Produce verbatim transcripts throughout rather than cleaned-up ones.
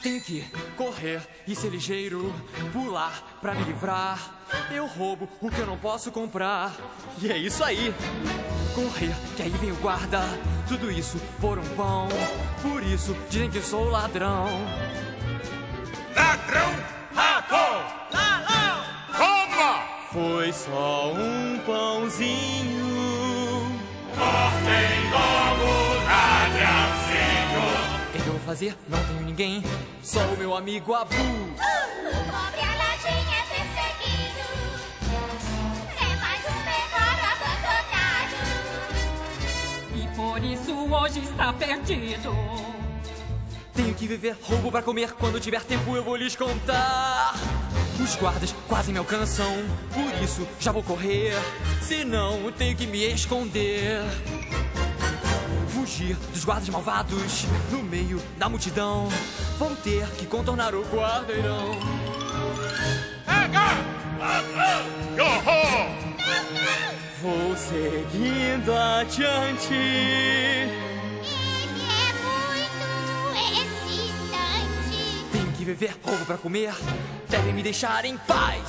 Tenho que correr e ser ligeiro, pular pra me livrar. Eu roubo o que eu não posso comprar. E é isso aí. Correr, que aí vem o guarda. Tudo isso por um pão. Por isso dizem que sou ladrão. Ladrão, rato, ladrão, toma! Foi só um pãozinho. Cortem logo, ladrãozinho. O que eu vou fazer? Não tenho ninguém. Só o meu amigo Abu. O pobre Aladim é perseguido. É mais um terror abandonado. E por isso hoje está perdido. Tenho que viver roubo pra comer. Quando tiver tempo eu vou lhes contar. Os guardas quase me alcançam. Por isso já vou correr. Senão tenho que me esconder. Fugir dos guardas malvados. No meio da multidão. Vou ter que contornar o quarteirão. Pega! Ladrão! Yo-ho! Vou seguindo adiante. Ele é muito excitante. Tenho que viver roubo pra comer. Devem me deixar em paz.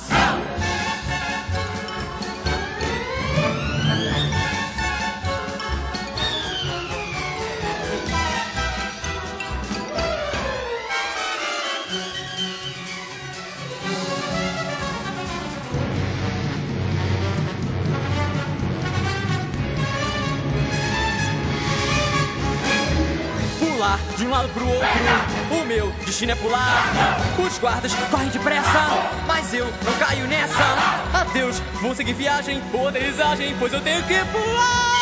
Pular de um lado pro outro, o meu destino é pular. Os guardas correm depressa, mas eu não caio nessa. Adeus, vou seguir viagem ou aterrissagem, pois eu tenho que pular.